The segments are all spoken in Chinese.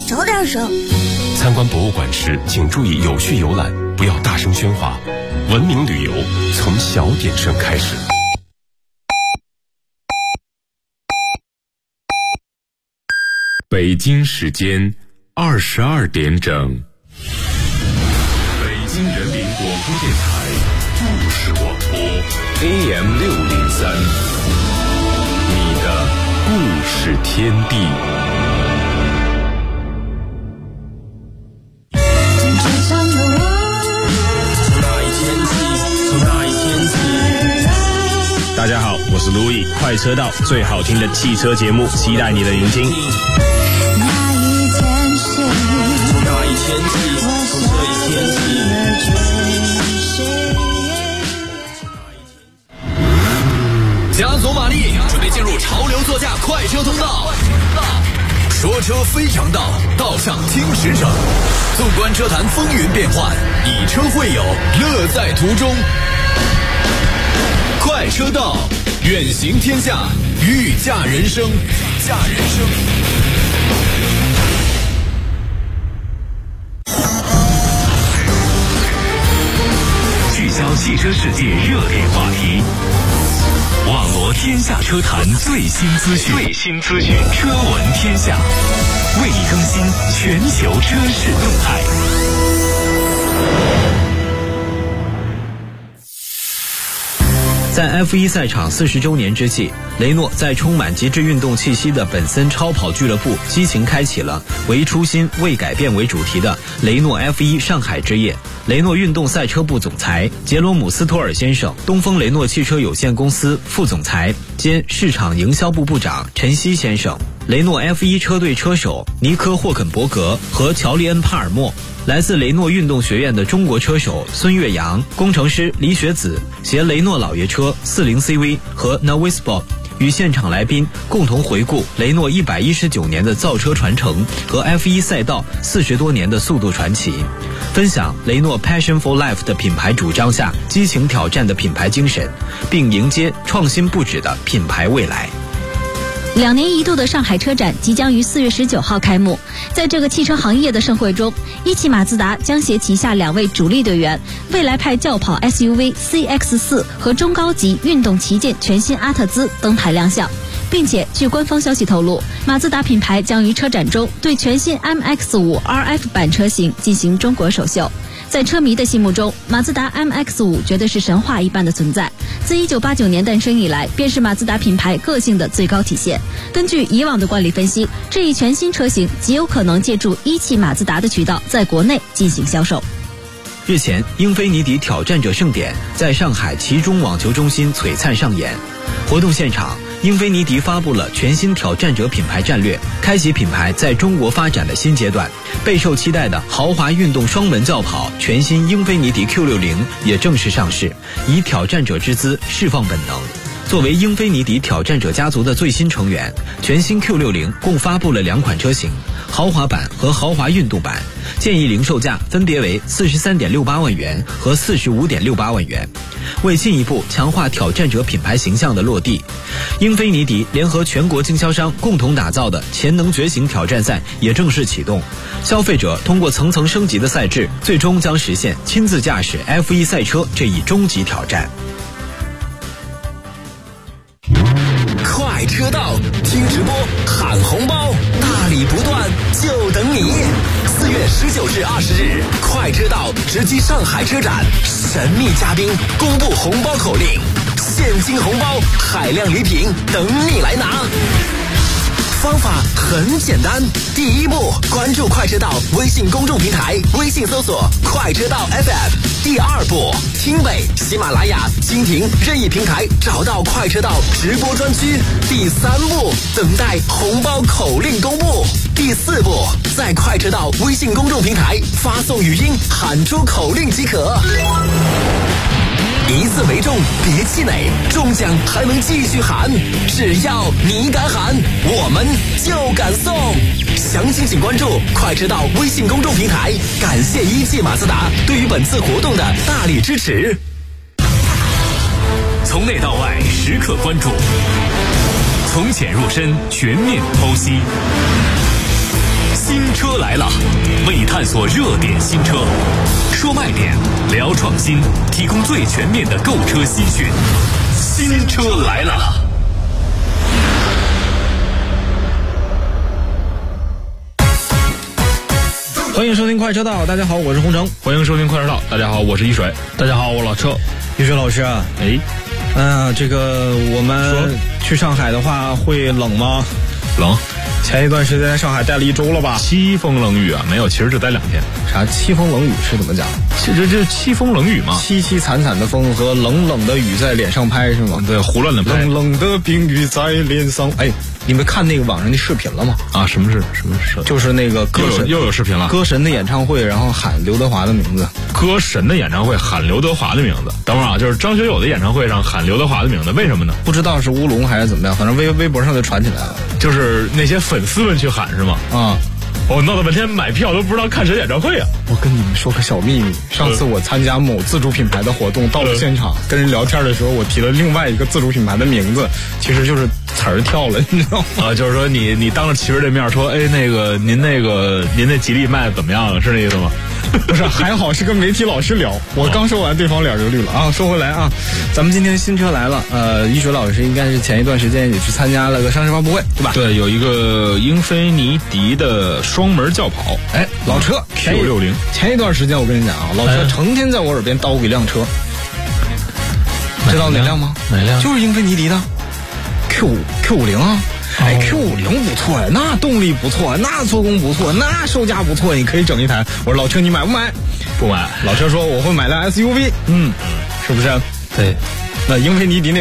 小点声。 参观博物馆时，请注意有序游览，不要大声喧哗。文明旅游从小点声开始。 北京时间22点整。北京人民广播电台故事广播 AM603，你的故事天地。 大家好，我是路易，快车道最好听的汽车节目，期待你的聆听。 那一天起，从这一天起，加足马力，准备进入潮流座驾快车通道。说车非常道，道上听实诚。纵观车坛风云变幻，以车会友，乐在途中。快车道，远行天下，御驾人生， 聚焦汽车世界热点话题，网罗天下车坛最新资讯，车闻天下，为你更新全球车市动态。 在 F1 赛场40周年之际，雷诺在充满极致运动气息的本森超跑俱乐部激情开启了唯初心未改变为主题的雷诺 F1 上海之夜。雷诺运动赛车部总裁杰罗姆斯托尔先生、东风雷诺汽车有限公司副总裁兼市场营销部部长陈曦先生、雷诺 F1 车队车手尼科霍肯伯格和乔利恩帕尔默，来自雷诺运动学院的中国车手孙岳阳、工程师李雪子携雷诺老爷车 40CV 和 Navissport 与现场来宾共同回顾雷诺119年的造车传承和 F1 赛道40多年的速度传奇，分享雷诺 Passion for Life 的品牌主张下激情挑战的品牌精神，并迎接创新不止的品牌未来。 2年一度的上海车展即将于4月19号开幕。在这个汽车行业的盛会中，一汽马自达将携旗下2位主力队员未来派轿跑 SUV CX-4 和中高级运动旗舰全新阿特兹登台亮相，并且据官方消息透露，马自达品牌将于车展中对全新 MX-5 RF 版车型进行中国首秀。在车迷的心目中，马自达 MX-5 绝对是神话一般的存在。自1989年诞生以来，便是马自达品牌个性的最高体现。根据以往的惯例分析，这一全新车型极有可能借助一汽马自达的渠道在国内进行销售。 日前，英菲尼迪挑战者盛典在上海其中网球中心璀璨上演。活动现场，英菲尼迪发布了全新挑战者品牌战略，开启品牌在中国发展的新阶段。备受期待的豪华运动双门轿跑全新英菲尼迪 Q60 也正式上市，以挑战者之姿释放本能。作为英菲尼迪挑战者家族的最新成员，全新 Q60 共发布了2款车型，豪华版和豪华运动版，建议零售价分别为43.68万元和45.68万元。为进一步强化挑战者品牌形象的落地，英菲尼迪联合全国经销商共同打造的潜能觉醒挑战赛也正式启动。消费者通过层层升级的赛制，最终将实现亲自驾驶 F1 赛车这一终极挑战。 快车道，听直播喊红包，大礼不断，就等你。4月19至20日，快车道直击上海车展，神秘嘉宾公布红包口令，现金红包、海量礼品等你来拿。方法很简单，第一步，关注快车道微信公众平台，微信搜索快车道 FM。第二步，听北、喜马拉雅、蜻蜓任意平台找到快车道直播专区。第三步，等待红包口令公布。第四步，在快车道微信公众平台发送语音喊出口令即可。一次没中别气馁，中奖还能继续喊，只要你敢喊，我们就敢送。详情请关注快车道微信公众平台。感谢一汽马自达对于本次活动的大力支持。 从内到外时刻关注，从浅入深全面剖析。 新车来了，为你探索热点新车，说卖点，聊创新，提供最全面的购车资讯。新车来了。 欢迎收听快车道，大家好，我是洪城。 欢迎收听快车道，大家好，我是一水。大家好，我老车。 于水老师啊，这个我们去上海的话会冷吗？ 冷。 前一段时间在上海待了1周了吧？ 凄风冷雨啊，没有，其实就待2天。 啥凄风冷雨是怎么讲？ 这凄风冷雨嘛， 凄凄惨惨的风和冷冷的雨在脸上拍是吗？ 对，胡乱的拍。 冷冷的冰雨在脸上。哎，你们看那个网上的视频了吗？ 啊，什么事？ 就是那个歌神又有视频了。 歌神的演唱会，然后喊刘德华的名字。 歌神的演唱会喊刘德华的名字。等会儿啊，就是张学友的演唱会上喊刘德华的名字，为什么呢？ 不知道是乌龙还是怎么样，反正微博上就传起来了。 就是那些粉丝们去喊是吗？ 啊。 我闹了半天买票都不知道看谁演唱会啊！ 我跟你们说个小秘密，上次我参加某自主品牌的活动，到了现场跟人聊天的时候，我提了另外一个自主品牌的名字，其实就是词儿跳了，你知道吗？ 啊，就是说你当着骑士这面说，哎，您那吉利卖的怎么样？是那意思吗？ 不是，还好是跟媒体老师聊，我刚说完，对方脸就绿了啊。说回来啊，咱们今天新车来了，一水老师应该是前一段时间也去参加了个上市发布会，对吧？ 对，有一个英菲尼迪的双门轿跑， 哎，老车 Q60。 前一段时间我跟你讲啊，老车成天在我耳边叨咕一辆车，知道哪辆吗？ 哪辆？ 就是英菲尼迪的 Q50啊。哎 ，Q50不错呀，那动力不错，那做工不错，那售价不错，你可以整一台。我说老车你买不买？ 不买。 老车说我会买辆 SUV， 是不是？ 对。 那英菲尼迪那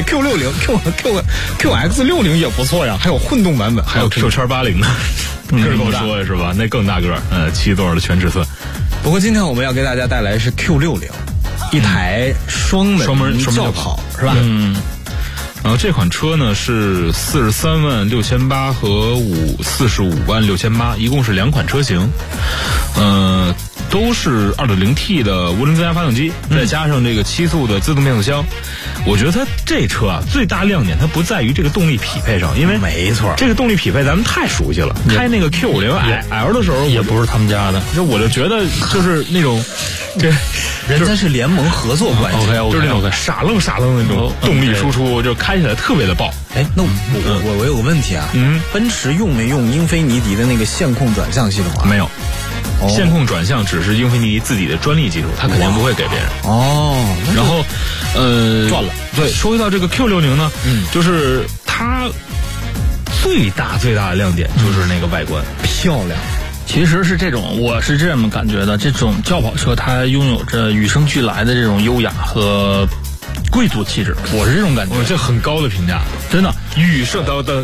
QX60 也不错呀，还有混动版本，还有 Q80呢，这是跟我说的是吧？那更大个，7座的全尺寸。 不过今天我们要给大家带来是 Q60，一台双门轿跑，是吧？ 然后这款车呢是436800和456800，一共是2款车型，都是2.0T 的涡轮增压发动机，再加上这个7速的自动变速箱。我觉得它这车啊最大亮点它不在于这个动力匹配上，因为没错， 这个动力匹配咱们太熟悉了。开那个 Q50L 的时候也不是他们家的， 我就觉得就是那种人家是联盟合作关系， 就是那种傻愣的那种动力输出，就开起来特别的爆。 哎，那我有个问题啊，奔驰用没用英菲尼迪的那个线控转向系统啊？ 没有。线控转向只是英菲尼迪自己的专利技术，它肯定不会给别人。然后赚了。 对，说回到这个 Q60 呢，就是它最大的亮点就是那个外观漂亮。 其实是这种，我是这么感觉的，这种轿跑车它拥有着与生俱来的这种优雅和贵族气质，我是这种感觉。 这很高的评价， 真的。 与生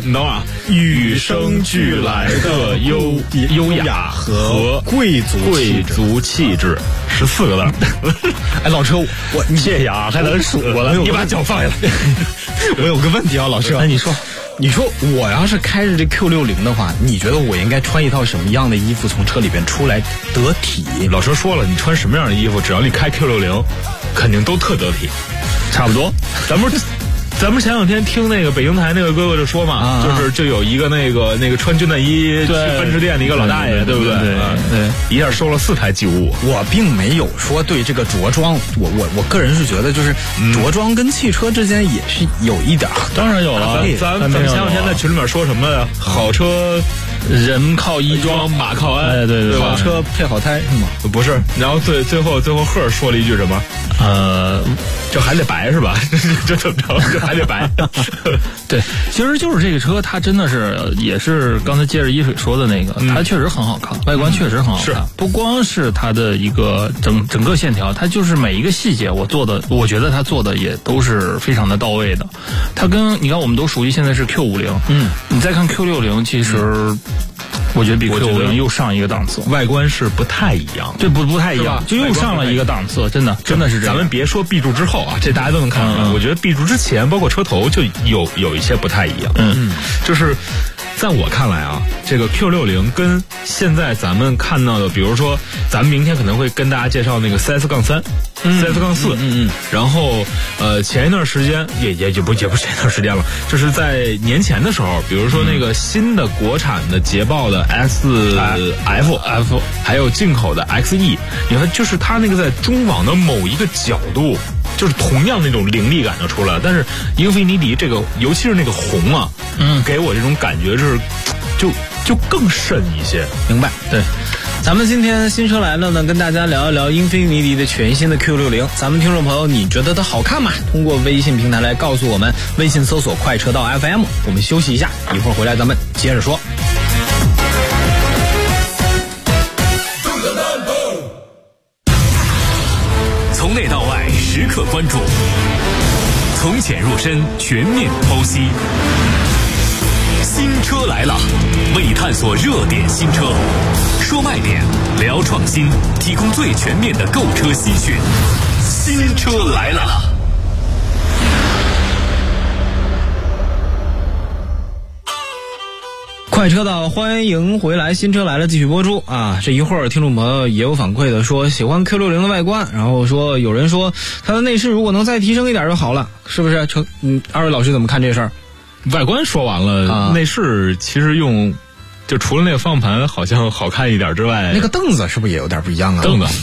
俱来的优雅和贵族气质，14个字。 哎，老车， 你谢谢啊，还能数过来，你把脚放下来。 我有个问题啊，老车， 哎，你说我要是开着这 Q60 的话，你觉得我应该穿一套什么样的衣服从车里边出来得体？ 老车说了，你穿什么样的衣服，只要你开 Q60，肯定都特得体。 差不多， 咱们前两天听那个北京台那个哥哥就说嘛，就有一个那个穿军大衣去奔驰店的一个老大爷，对不对？ 对， 一下收了4台 G55。 我并没有说对这个着装，我个人是觉得就是着装跟汽车之间也是有一点， 当然有了。 咱们前两天在群里面说什么呀？好车人靠衣装， 马靠鞍。 哎，对， 好车配好胎是吗？ 不是，然后最后赫说了一句什么？就还得白是吧？这怎么着？就还得白。 对，其实就是这个车，它真的是也是刚才接着一水说的那个，它确实很好看，外观确实很好看。不光是它的一个整个线条，它就是每一个细节，我觉得它做的也都是非常的到位的。它跟你看，我们都熟悉现在是 Q50，你再看 Q60，其实我觉得比 Q50又上一个档次， 外观是不太一样， 对，不太一样，就又上了一个档次，真的是这样。 咱们别说 B 柱之后啊，这大家都能看出来。我觉得 B 柱之前，包括车头就有一些不太一样。就是在我看来啊，这个 Q60跟现在咱们看到的，比如说咱们明天可能会跟大家介绍那个 CS-4，然后前一段时间也不前一段时间了，就是在年前的时候，比如说那个新的国产的捷豹的 XF， 还有进口的 XE， 你看就是它那个在中网的某一个角度，就是同样那种凌厉感就出来了。但是英菲尼迪这个，尤其是那个红啊，给我这种感觉是就更深一些。 明白？对。咱们今天新车来了呢，跟大家聊一聊英菲尼迪的全新的 Q60。咱们听众朋友，你觉得它好看吗？通过微信平台来告诉我们，微信搜索快车道 FM。我们休息一下，一会儿回来咱们接着说。 从内到外时刻关注，从浅入深全面剖析。新车来了，为你探索热点新车，说卖点，聊创新，提供最全面的购车资讯。新车来了。 快车道，欢迎回来，新车来了继续播出啊！这一会儿听众朋友也有反馈的说喜欢 Q60 的外观，然后说有人说它的内饰如果能再提升一点就好了，是不是？二位老师怎么看这事儿？ 外观说完了，内饰其实就除了那个方向盘好像好看一点之外， 那个凳子是不是也有点不一样啊？ 凳子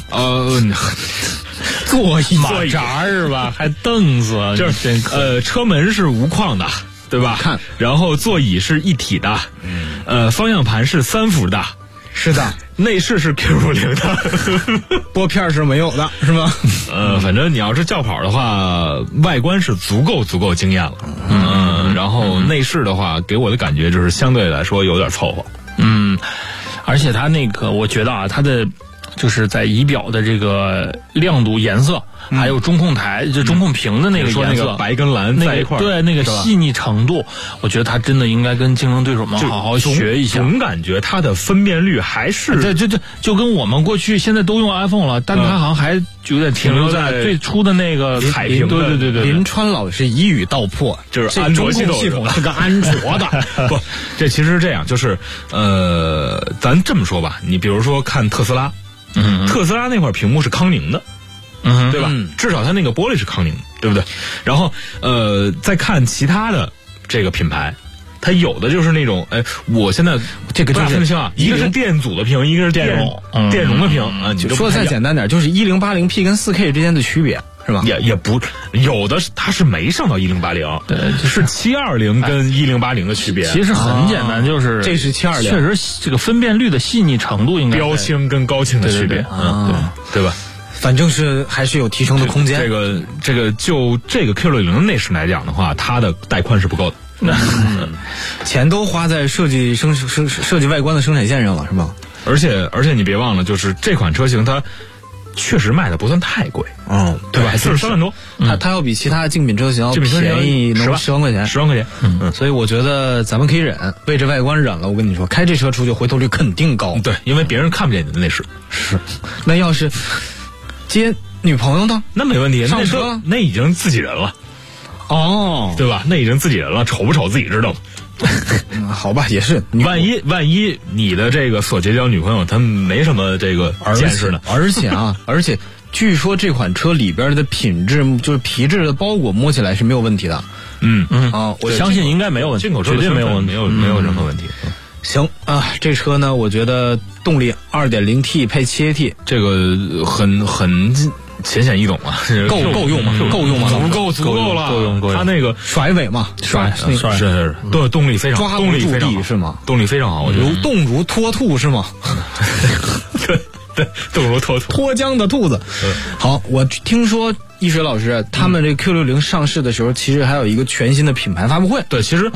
座椅马扎是吧？还凳子，就是车门是无框的，对吧？ 看， 然后座椅是一体的，方向盘是3幅的， 是的， 内饰是 Q60 的， 拨片是没有的，是吗？ 反正你要是轿跑的话，外观是足够惊艳了，然后内饰的话，给我的感觉就是相对来说有点凑合， 而且它那个，我觉得啊，它的就是在仪表的这个亮度、颜色，还有中控台，就中控屏的那个颜色， 白跟蓝在一块儿， 对那个细腻程度，我觉得它真的应该跟竞争对手们好好学一下。 总感觉它的分辨率还是就跟我们过去现在都用 iPhone 了，但它好像还有点停留在最初的那个彩屏。 对。 林川老师一语道破， 就是安卓系统是个安卓的。 不，这其实是这样，就是咱这么说吧，你比如说看特斯拉。特斯拉那块屏幕是康宁的，对吧？至少它那个玻璃是康宁，对不对？然后再看其他的这个品牌，它有的就是那种，我现在这个就是分得清啊，一个是电阻的屏，一个是电容的屏啊。你说再简单点，就是1080P 跟4K 之间的区别。是吧？ 也不有的它是没上到1080， 对， 是720跟1080的区别。 其实很简单，就是这是720， 确实这个分辨率的细腻程度应该标清跟高清的区别，对吧？ 反正是还是有提升的空间。 这个就这个 Q60 的内饰来讲的话，它的带宽是不够的， 钱都花在设计外观的生产线上了，是吧？ 而且你别忘了，就是这款车型它确实卖的不算太贵，对吧？43万多， 它要比其他竞品车型要便宜能10万块钱 ，10万块钱。 所以我觉得咱们可以忍，为这外观忍了。我跟你说，开这车出去回头率肯定高。 对，因为别人看不见你的内饰。 是，那要是接女朋友呢？ 那没问题， 上车那已经自己人了， 对吧？那已经自己人了，丑不丑自己知道。 好吧，也是。 万一你的这个所结交女朋友她没什么这个见识呢？ 而且据说这款车里边的品质，就是皮质的包裹摸起来是没有问题的。 我相信应该没有问题， 进口车绝对没有问题， 没有任何问题。 行啊，这车呢，我觉得动力 2.0T 配 7AT， 这个很浅显易懂啊， 够用吗？ 足够了， 够用。 它那个甩尾嘛， 是，对，动力非常， 抓不住地是吗？ 动力非常好，我觉得动如脱兔是吗？ 对，动如脱缰的兔子。好，我听说一水老师他们这 Q60 上市的时候，其实还有一个全新的品牌发布会。 对，其实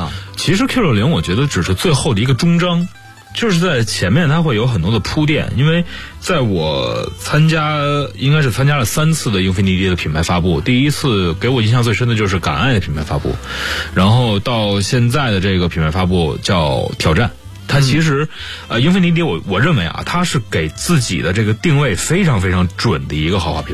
Q60 我觉得只是最后的一个终章。就是在前面它会有很多的铺垫，因为在我应该是参加了3次的英菲尼迪的品牌发布，第一次给我印象最深的就是敢爱的品牌发布，然后到现在的这个品牌发布叫挑战。它其实英菲尼迪我认为啊，它是给自己的这个定位非常非常准的一个豪华品牌。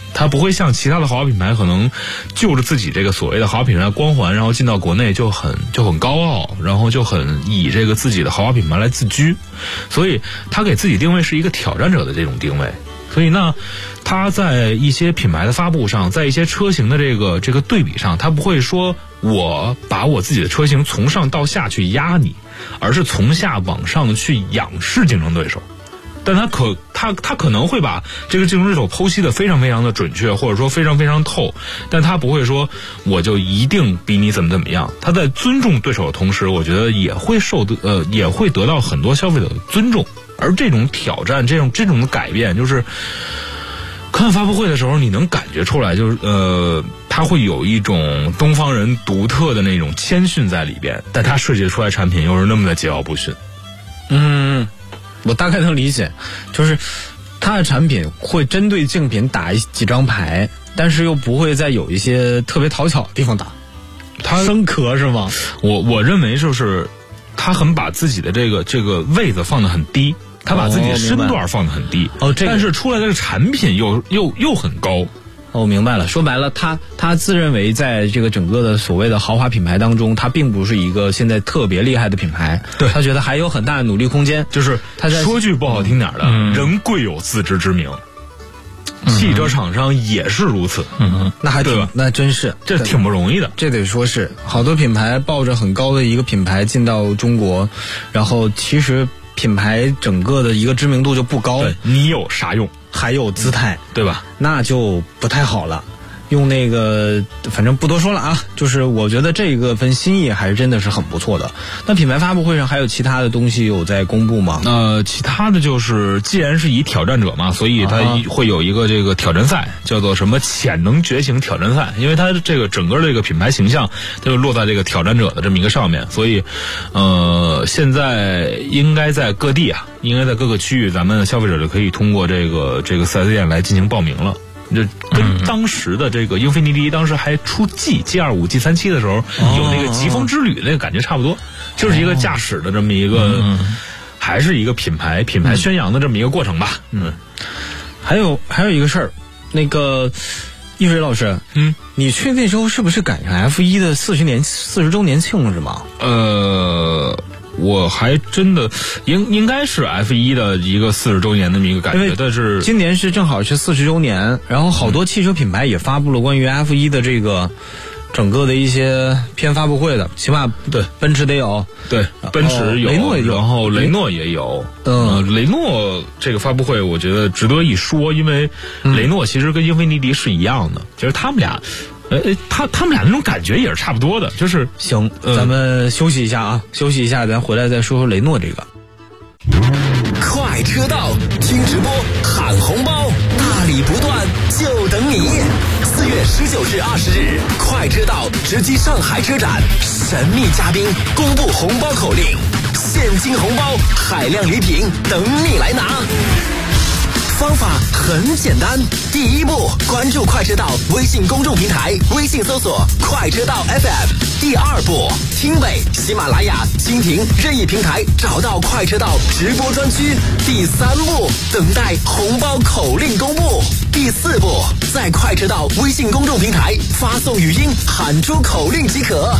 它不会像其他的豪华品牌可能就着自己这个所谓的豪华品牌光环，然后进到国内就很高傲，然后就很以这个自己的豪华品牌来自居，所以它给自己定位是一个挑战者的这种定位。所以呢，它在一些品牌的发布上，在一些车型的这个对比上，它不会说我把我自己的车型从上到下去压你，而是从下往上去仰视竞争对手。但他可能会把这个竞争对手剖析的非常非常的准确，或者说非常非常透，但他不会说我就一定比你怎么样。他在尊重对手的同时，我觉得也会得到很多消费者的尊重。而这种挑战，这种的改变，就是看发布会的时候，你能感觉出来，就是它会有一种东方人独特的那种谦逊在里边，但它设计出来产品又是那么的桀骜不驯。 我大概能理解，就是它的产品会针对竞品打几张牌，但是又不会在有一些特别讨巧的地方打。它生壳是吗？ 我认为就是他很把自己的这个位子放得很低，他把自己的身段放得很低，但是出来的产品又很高。 我明白了，说白了，他自认为在这个整个的所谓的豪华品牌当中，他并不是一个现在特别厉害的品牌，对，他觉得还有很大的努力空间。 就是他在说句不好听点的，人贵有自知之明，汽车厂商也是如此。 那还挺，那真是这挺不容易的。 这得说是好多品牌抱着很高的一个品牌进到中国，然后其实品牌整个的一个知名度就不高， 你有啥用？ 还有姿态， 对吧？ 那就不太好了。用那个，反正不多说了啊。就是我觉得这个份心意还是真的是很不错的。那品牌发布会上还有其他的东西有在公布吗？ 其他的就是，既然是以挑战者嘛，所以它会有一个这个挑战赛，叫做什么潜能觉醒挑战赛。因为它这个整个这个品牌形象，它就落在这个挑战者的这么一个上面，所以现在应该在各地啊，应该在各个区域，咱们消费者就可以通过这个 4S 店来进行报名了。就跟当时的这个英菲尼迪当时还出 G25 G37 的时候有那个疾风之旅那个感觉差不多，就是一个驾驶的这么一个还是一个品牌宣扬的这么一个过程吧。 还有一个事儿，那个一水老师，你去那时候是不是赶上 F1 的40周年庆是吗？ 我还真的应该是 F1 的一个40周年的这么一个感觉，但是今年是正好是40周年，然后好多汽车品牌也发布了关于 F1 的这个整个的一些偏发布会的，起码对奔驰得有， 对奔驰有， 雷诺也有， 然后雷诺也有。雷诺这个发布会我觉得值得一说，因为雷诺其实跟英菲尼迪是一样的，其实他们俩。他们俩那种感觉也是差不多的，就是行，咱们休息一下啊，休息一下，咱回来再说说雷诺这个。 快车道，听直播喊红包，大礼不断，就等你。4月19至20日，快车道直击上海车展，神秘嘉宾公布红包口令，现金红包、海量礼品等你来拿。方法很简单，第一步，关注快车道微信公众平台，微信搜索快车道 FM。第二步，听北、喜马拉雅、蜻蜓任意平台找到快车道直播专区。第三步，等待红包口令公布。第四步，在快车道微信公众平台发送语音喊出口令即可。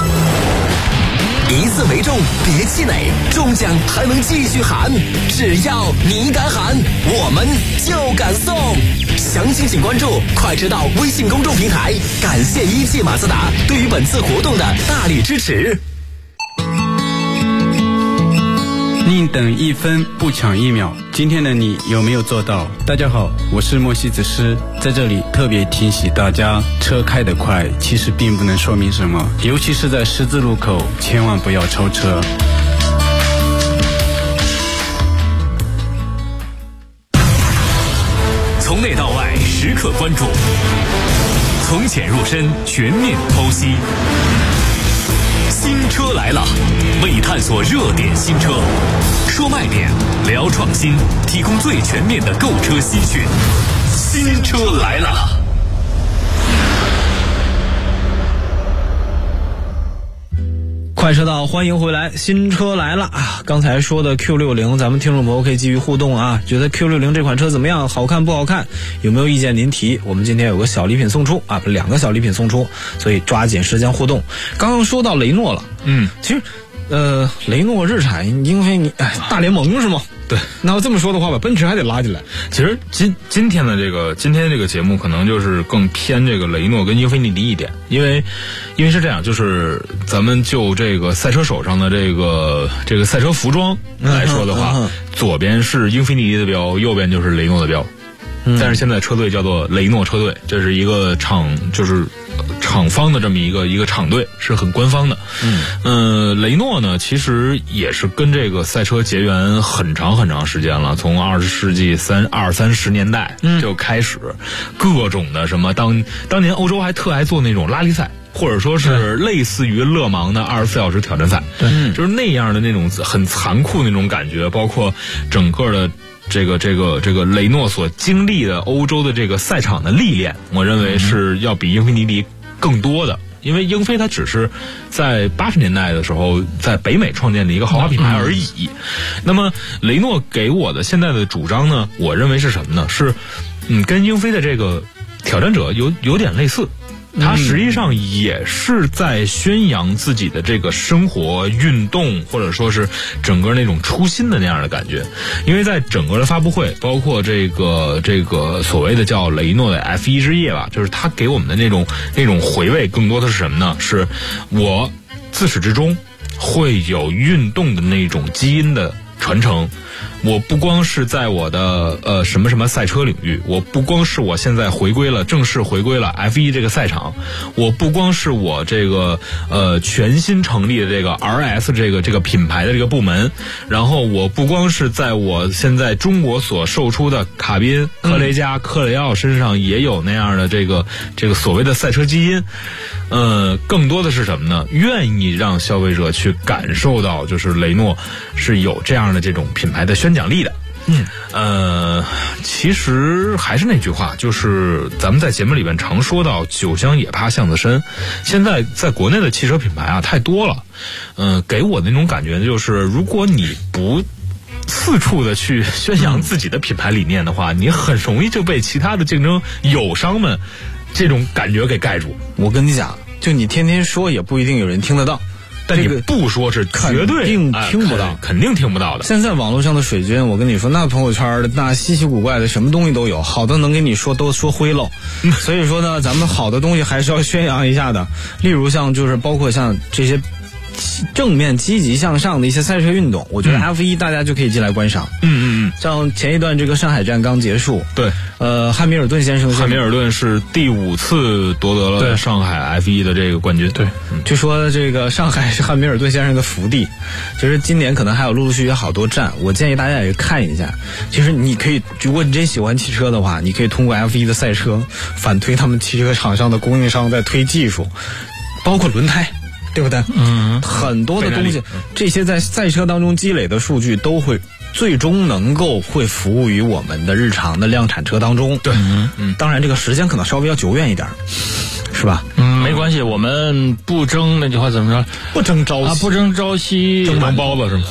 一次为中，别气馁，中奖还能继续喊，只要你敢喊，我们就敢送。详情请关注快车道微信公众平台。感谢一汽马自达对于本次活动的大力支持。 宁等1分不抢1秒，今天的你有没有做到？大家好，我是莫西子诗，在这里特别提醒大家，车开得快其实并不能说明什么，尤其是在十字路口，千万不要超车。 从内到外时刻关注，从浅入深全面剖析。新车来了，为你探索热点新车，说卖点，聊创新，提供最全面的购车资讯。新车来了。 快车道，欢迎回来，新车来了啊！刚才说的 Q60，咱们听众朋友可以继续互动啊，觉得 Q60这款车怎么样？好看不好看？有没有意见您提？我们今天有个小礼品送出啊，2个小礼品送出，所以抓紧时间互动。刚刚说到雷诺了，其实雷诺、日产、英菲尼，大联盟是吗？ 对， 那要这么说的话，把奔驰还得拉进来。 其实今天这个节目可能就是更偏这个雷诺跟英菲尼迪一点，因为是这样，就是咱们就这个赛车手上的这个赛车服装来说的话，左边是英菲尼迪的标，右边就是雷诺的标。但是现在车队叫做雷诺车队，这是一个厂方的这么一个厂队，是很官方的。雷诺呢其实也是跟这个赛车结缘很长时间了，从20世纪20-30年代就开始，各种的什么当年欧洲还特爱做那种拉力赛，或者说是类似于勒芒的24小时挑战赛，就是那样的那种很残酷那种感觉，包括整个的这个雷诺所经历的欧洲的这个赛场的历练，我认为是要比英菲尼迪更多的。因为英菲它只是在80年代的时候在北美创建的一个豪华品牌而已。那么雷诺给我的现在的主张呢，我认为是什么呢？是跟英菲的这个挑战者有点类似。他实际上也是在宣扬自己的这个生活运动，或者说是整个那种初心的那样的感觉。因为在整个的发布会，包括这个所谓的叫雷诺的 F1 之夜吧，就是他给我们的那种回味，更多的是什么呢？是我自始至终会有运动的那种基因的传承。我不光是在我的什么赛车领域，我不光是我现在正式回归了 F1 这个赛场，我不光是我这个全新成立的这个 RS 这个品牌的这个部门，然后我不光是在我现在中国所售出的卡宾、科雷嘉、克雷奥身上也有那样的这个所谓的赛车基因，更多的是什么呢？愿意让消费者去感受到，就是雷诺是有这样的这种品牌的宣讲力的。其实还是那句话，就是咱们在节目里面常说到酒香也怕巷子深。现在在国内的汽车品牌啊太多了，给我的那种感觉就是，如果你不四处的去宣扬自己的品牌理念的话，你很容易就被其他的竞争友商们这种感觉给盖住。 我跟你讲，就你天天说也不一定有人听得到。 但你不说是绝对听不到， 肯定听不到的。 现在网络上的水军，我跟你说，那朋友圈的那稀奇古怪的什么东西都有，好的能给你说都说灰喽。所以说呢，咱们好的东西还是要宣扬一下的。例如像就是包括像这些正面积极向上的一些赛车运动，我觉得 F1 大家就可以进来观赏。像前一段这个上海站刚结束， 对， 汉密尔顿先生， 汉密尔顿是第5次夺得了上海 F1 的这个冠军。 对，据说这个上海是汉密尔顿先生的福地。其实今年可能还有陆陆续续好多站，我建议大家也看一下。其实你可以，如果你真喜欢汽车的话，你可以通过 F1 的赛车反推他们汽车厂商的供应商在推技术，包括轮胎。对不对？很多的东西，这些在赛车当中积累的数据都会最终会服务于我们的日常的量产车当中。 对， 当然这个时间可能稍微要久远一点，是吧？ 没关系，我们不争那句话怎么说？ 不争朝夕啊，不争朝夕， 争完包子是吗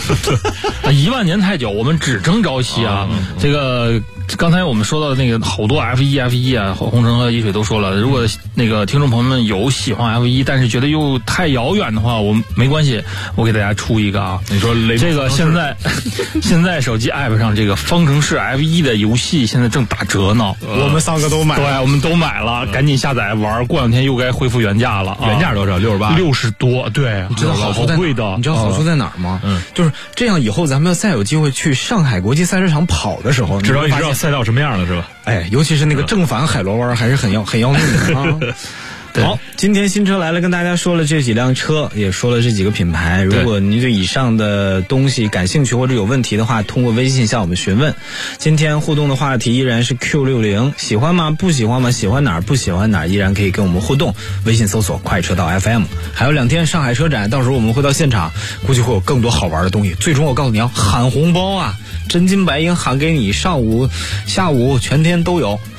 ？1万年太久，我们只争朝夕啊！这个刚才我们说到的那个好多 F1 啊，红尘和一水都说了，如果那个听众朋友们有喜欢 F1，但是觉得又太遥远的话，我们没关系，我给大家出一个啊。 你说这个现在手机 App 上这个方程式 F1 的游戏现在正打折呢， 我们3个都买了， 对，我们都买了，赶紧下载玩，过2天又该恢复原价了。 原价多少？60 多，对， 你知道好处在贵的， 你知道好处在哪儿吗？就是这样，以后咱们再有机会去上海国际赛车场跑的时候， 你知道赛道什么样了是吧？ 哎，尤其是那个正反海螺湾还是很要命的啊。好，今天新车来了，跟大家说了这几辆车，也说了这几个品牌。如果您对以上的东西感兴趣或者有问题的话，通过微信向我们询问。今天互动的话题依然是 Q60， 喜欢吗？不喜欢吗？喜欢哪儿？不喜欢哪儿？依然可以跟我们互动。微信搜索快车道 FM。还有2天上海车展，到时候我们会到现场，估计会有更多好玩的东西。最终我告诉你要喊红包啊，真金白银喊给你，上午、下午全天都有。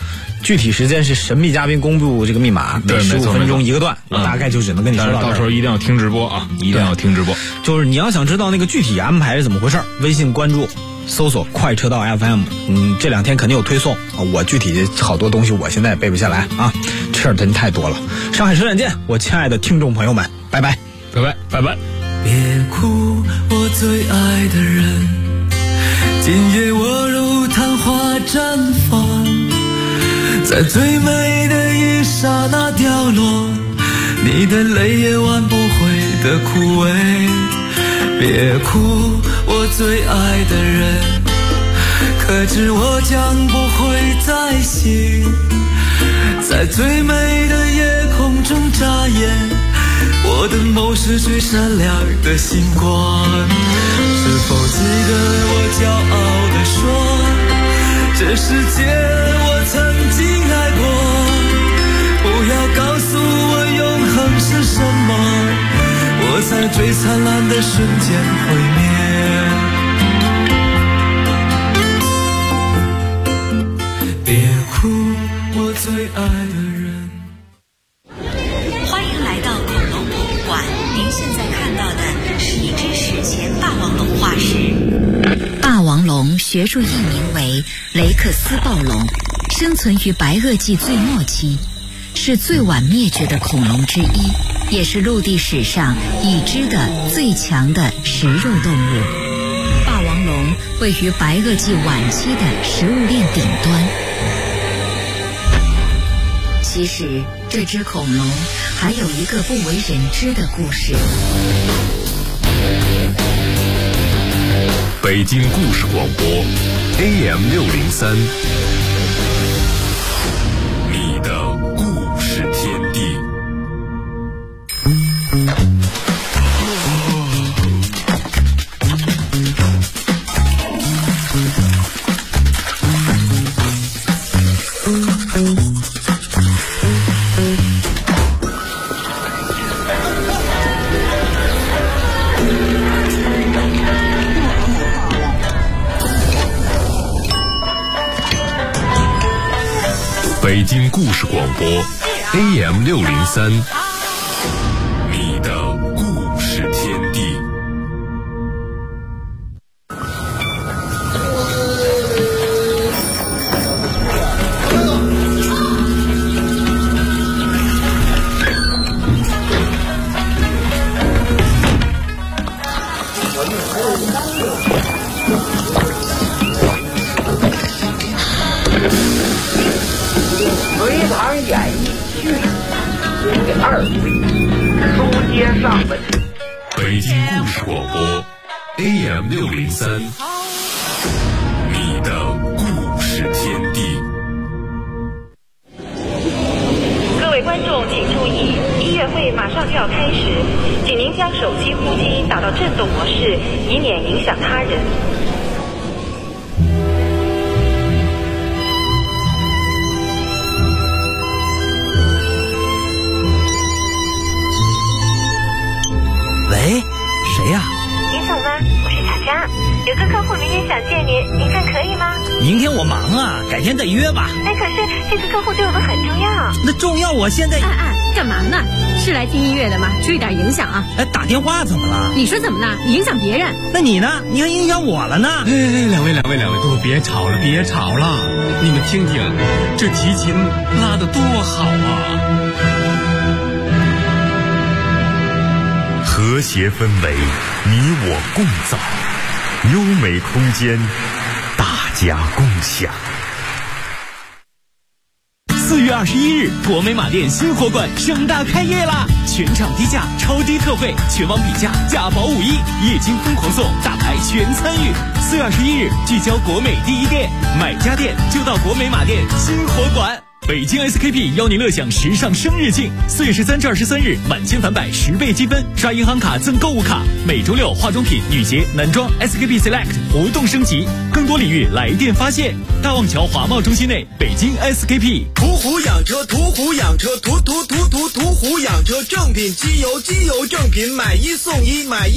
具体时间是神秘嘉宾公布这个密码，每15分钟一个段，我大概就只能跟你说到这儿。 到时候一定要听直播啊，一定要听直播。 就是你要想知道那个具体安排是怎么回事，微信关注搜索快车道 FM， 这2天肯定有推送。我具体好多东西我现在也背不下来啊，事儿真太多了。上海车展见，我亲爱的听众朋友们，拜拜， 拜拜，拜拜。 别哭，我最爱的人，今夜我如昙花绽放，在最美的一刹那掉落，你的泪也挽不回的枯萎。别哭，我最爱的人，可知我将不会再醒，在最美的夜空中眨眼，我的眸是最闪亮的星光。是否记得我骄傲地说，这世界我曾经爱过，不要告诉我永恒是什么，我在最灿烂的瞬间毁灭。别哭，我最爱的人。 欢迎来到恐龙博物馆，您现在看到的是一只史前霸王龙化石。霸王龙学术译名为雷克斯暴龙，生存于白垩纪最末期，是最晚灭绝的恐龙之一，也是陆地史上已知的最强的食肉动物。霸王龙位于白垩纪晚期的食物链顶端。其实这只恐龙还有一个不为人知的故事。 北京故事广播 AM603， 你的故事天地。北京故事广播 AM603， 你的故事天地。 隋唐演义续第2回，书接上文。 北京故事广播 AM603， 你的故事天地。 各位观众请注意，音乐会马上就要开始，请您将手机呼机打到震动模式，以免影响他人。 喂，谁呀？ 林总吗？我是佳佳，有个客户明天想见您，您看可以吗？ 明天我忙啊，改天再约吧。 哎，可是这个客户对我们很重要。 那重要，我现在…… 干嘛呢？是来听音乐的吗？注意点影响啊！ 哎，打电话怎么了？ 你说怎么了？你影响别人。 那你呢？你还影响我了呢？ 哎，两位，都别吵了，别吵了！你们听听，这提琴拉得多好啊！ 和谐氛围，你我共造；优美空间，大家共享。 4月21日，国美马店新火馆盛大开业啦！全场低价，超低特惠，全网比价，价保5亿，液晶疯狂送，大牌全参与。4月21日，聚焦国美第一店，买家电就到国美马店新火馆。北京 SKP 邀您乐享时尚生日庆，4月13至23日，满千返百10倍积分，刷银行卡赠购物卡。每周六化妆品、女鞋、男装 SKP Select 活动升级，更多礼遇来电发现。大望桥华贸中心内，北京 SKP。 途虎养车，途虎养车，途虎养车正品机油正品，买1送1，买1